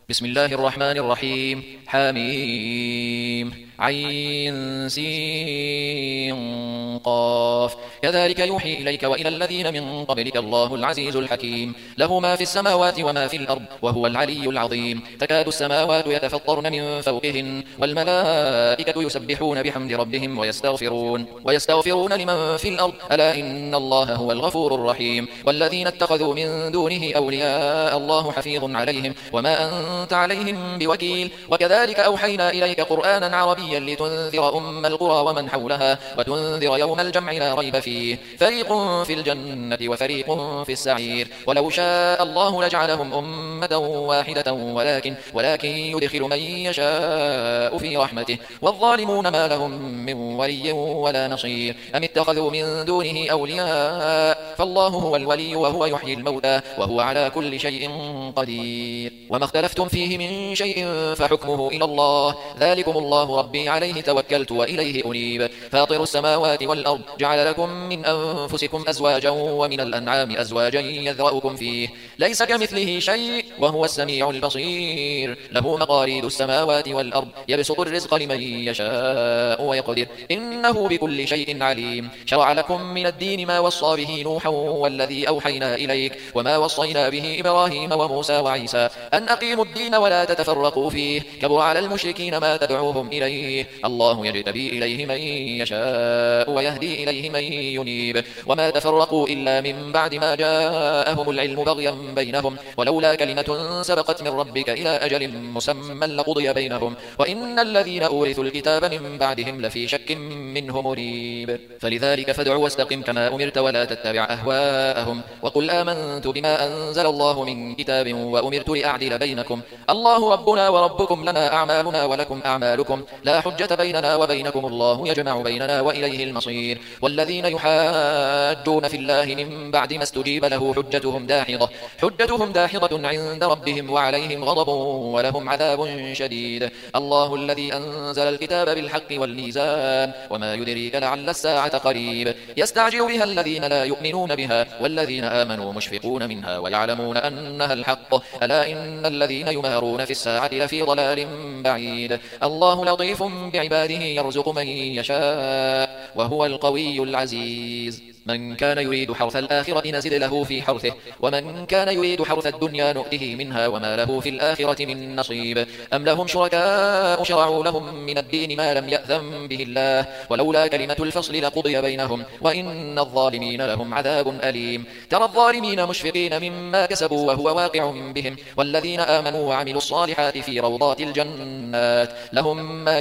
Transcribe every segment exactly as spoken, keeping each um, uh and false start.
بسم الله الرحمن الرحيم. حميم عين سين قاف. كذلك يوحي إليك وإلى الذين من قبلك الله العزيز الحكيم، له ما في السماوات وما في الأرض وهو العلي العظيم. تكاد السماوات يتفطرن من فوقهن والملائكة يسبحون بحمد ربهم ويستغفرون ويستغفرون لمن في الأرض ألا إن الله هو الغفور الرحيم. والذين اتخذوا من دونه أولياء الله حفيظ عليهم وما أنت عليهم بوكيل. وكذلك أوحينا إليك قرآنا عربيا لتنذر أم القرى ومن حولها وتنذر يوم الجمع لا ريب فيه، فريق في الجنة وفريق في السعير. ولو شاء الله لجعلهم أمة واحدة ولكن ولكن يدخل من يشاء في رحمته، والظالمون ما لهم من ولي ولا نصير. أم اتخذوا من دونه أولياء فالله هو الولي وهو يحيي الموتى وهو على كل شيء قدير. وما اختلفتم فيه من شيء فحكمه إلى الله، ذلكم الله ربي عليه توكلت وإليه أنيب. فاطر السماوات والأرض جعل لكم من أنفسكم أزواجا ومن الأنعام أزواجا يذرأكم فيه، ليس كمثله شيء وهو السميع البصير. له مقاليد السماوات والأرض يبسط الرزق لمن يشاء ويقدر إنه بكل شيء عليم. شرع لكم من الدين ما وصى به نوحا والذي أوحينا إليك وما وصينا به إبراهيم وموسى وعيسى أن أقيموا الدين ولا تتفرقوا فيه، كبر على المشركين ما تدعوهم إليه. الله يجتبي إليه من يشاء ويهدي إليه من ينيب. وما تفرقوا إلا من بعد ما جاءهم العلم بغيا بينهم، ولولا كلمة سبقت من ربك إلى أجل مسمى لقضي بينهم وإن الذين أورثوا الكتاب من بعدهم لفي شك منه مريب. فلذلك فادع واستقم كما أمرت ولا تتبع أهواءهم وقل آمنت بما أنزل الله من كتاب وأمرت لأعدل بينكم، الله ربنا وربكم لنا أعمالنا ولكم أعمالكم لا حجة بيننا وبينكم، الله يجمع بيننا وإليه المصير. والذين يحاجون في الله من بعد ما استجيب له حجتهم داحضة حجتهم داحضة عند ربهم وعليهم غضب ولهم عذاب شديد. الله الذي أنزل الكتاب بالحق والميزان وما يدريك لعل الساعة قريب، يستعجل بها الذين لا يؤمنون بها والذين آمنوا مشفقون منها ويعلمون أنها الحق، ألا إن الذين يمارون في الساعة لفي ضلال بعيد. الله لطيف بعباده يرزق من يشاء وهو القوي العزيز. من كان يريد حرث الآخرة نزد له في حرثه ومن كان يريد حرث الدنيا نؤته منها وما له في الآخرة من نصيب. أم لهم شركاء شرعوا لهم من الدين ما لم يأذن به الله ولولا كلمة الفصل لقضي بينهم وإن الظالمين لهم عذاب أليم. ترى الظالمين مشفقين مما كسبوا وهو واقع بهم والذين آمنوا وعملوا الصالحات في روضات الجنات لهم ما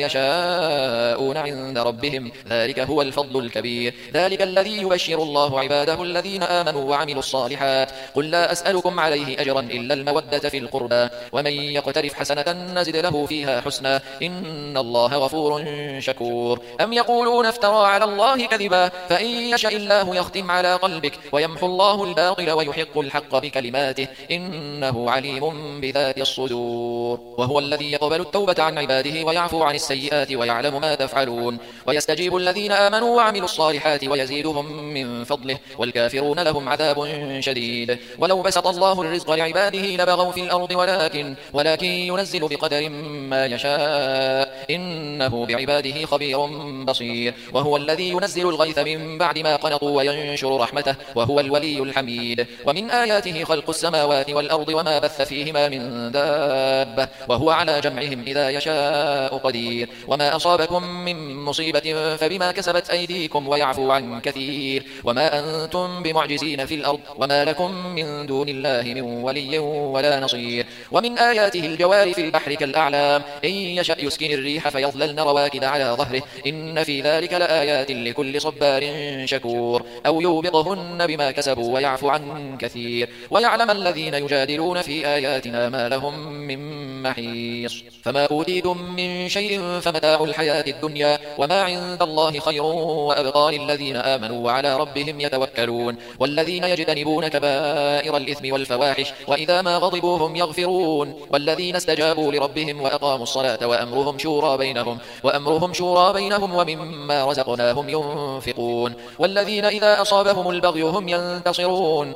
يشاءون عند ربهم ذلك هو الفضل الكبير. ذلك الذي يبشر الله عباده الذين آمنوا وعملوا الصالحات. قل لا أسألكم عليه أجرا إلا المودة في القربى ومن يقترف حسنة نزد له فيها حسنا إن الله غفور شكور. أم يقولون افترى على الله كذبا فإن يشاء الله يختم على قلبك ويمحو الله الباطل ويحق الحق بكلماته إنه عليم بذات الصدور. وهو الذي يقبل التوبة عن عباده ويعفو عن السيئات ويعلم ما تفعلون ويستجيب الذين آمنوا وعملوا الصالحات ويزيدهم من فضله والكافرون لهم عذاب شديد. ولو بسط الله الرزق لعباده لبغوا في الأرض ولكن ولكن ينزل بقدر ما يشاء إنه بعباده خبير بصير. وهو الذي ينزل الغيث من بعد ما قنطوا وينشر رحمته وهو الولي الحميد. ومن آياته خلق السماوات والأرض وما بث فيهما من دابة وهو على جمعهم إذا يشاء قدير. وما أصابكم من مصيبة فبما كسبت أيديكم ويعفو عن كثير وما أنتم بمعجزين في الأرض وما لكم من دون الله من ولي ولا نصير. ومن آياته الجوار في البحر كالأعلام إن يشأ يسكن الريح فيظللن رواكد على ظهره إن في ذلك لآيات لكل صبار شكور. أو يوبقهن بما كسبوا ويعفو عن كثير ويعلم الذين يجادلون في آياتنا ما لهم من محيص. فما أوتيتم من شيء فمتاع الحياة الدنيا وما عند الله خير وأبقى للذين آمنوا وعلى على ربهم يتوكلون والذين يجتنبون كبائر الإثم والفواحش وإذا ما غضبوا هم يغفرون والذين استجابوا لربهم وأقاموا الصلاة وأمرهم شورى بينهم وأمرهم شورى بينهم ومما رزقناهم ينفقون والذين إذا أصابهم البغي هم ينتصرون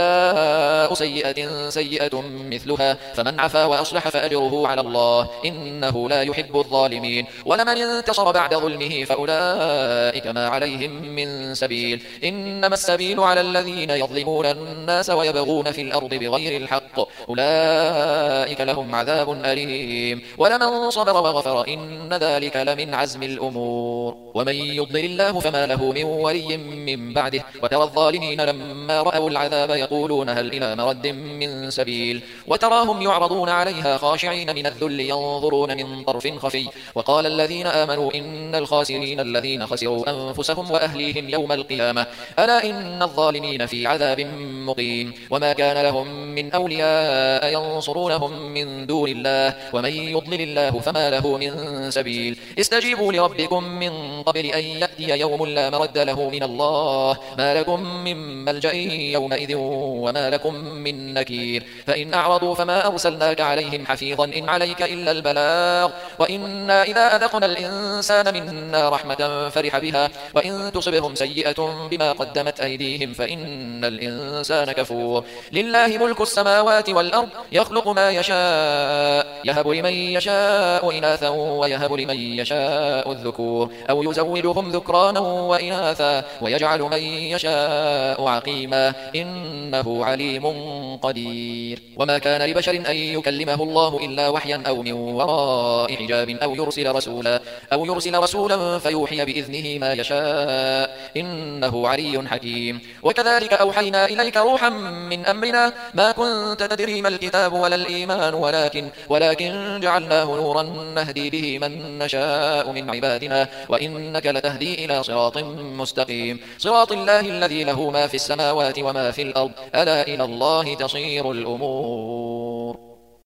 وجزاء سيئة سيئة مثلها فمن عفا وأصلح فأجره على الله إنه لا يحب الظالمين ولمن انتصر بعد ظلمه فأولئك ما عليهم من سبيل إنما السبيل على الذين يظلمون الناس ويبغون في الأرض بغير الحق أولئك لهم عذاب أليم ولمن صبر وغفر إن ذلك لمن عزم الأمور ومن يضلل الله فما له من ولي من بعده وترى الظالمين لما رأوا العذاب يقولون هل إلى مرد من سبيل وتراهم يعرضون عليها خاشعين من الذل ينظرون من طرف خفي وقال الذين آمنوا إن الخاسرين الذين خسروا أنفسهم وأهليهم يوم القيامة ألا إن الظالمين في عذاب مقيم وما كان لهم من أولياء ينصرونهم من دون الله ومن يضلل الله فما له من سبيل استجيبوا لربكم من قبل أن يأتي يوم لا مرد له من الله ما لكم من ملجأ يومئذ وما لكم من نكير فإن أعرضوا فما أرسلناك عليهم حفيظا إن عليك إلا البلاغ وإنا إذا أذقنا الإنسان منا رحمة فرح بها وإن تصبهم سيئة بما قدمت أيديهم فإن الإنسان كفور لله ملك السماوات والأرض يخلق ما يشاء يهب لمن يشاء إناثا ويهب لمن يشاء الذكور أو يزوجهم ذكرانا وإناثا ويجعل من يشاء عقيما إنه عليم قدير وما كان لبشر أن يكلمه الله إلا وحيا أو من وراء حجاب أو يرسل رسولا أو يرسل رسولا فيوحي بإذنه ما يشاء إنه علي حكيم وكذلك أوحينا إليك روحا من أمرنا ما كنت تدري ما الكتاب ولا الإيمان ولكن ولكن جعلناه نورا نهدي به من نشاء من عبادنا وإنك لتهدي إلى صراط مستقيم صراط الله الذي له ما في السماوات وما في الأرض ألا إلى الله تصير الأمور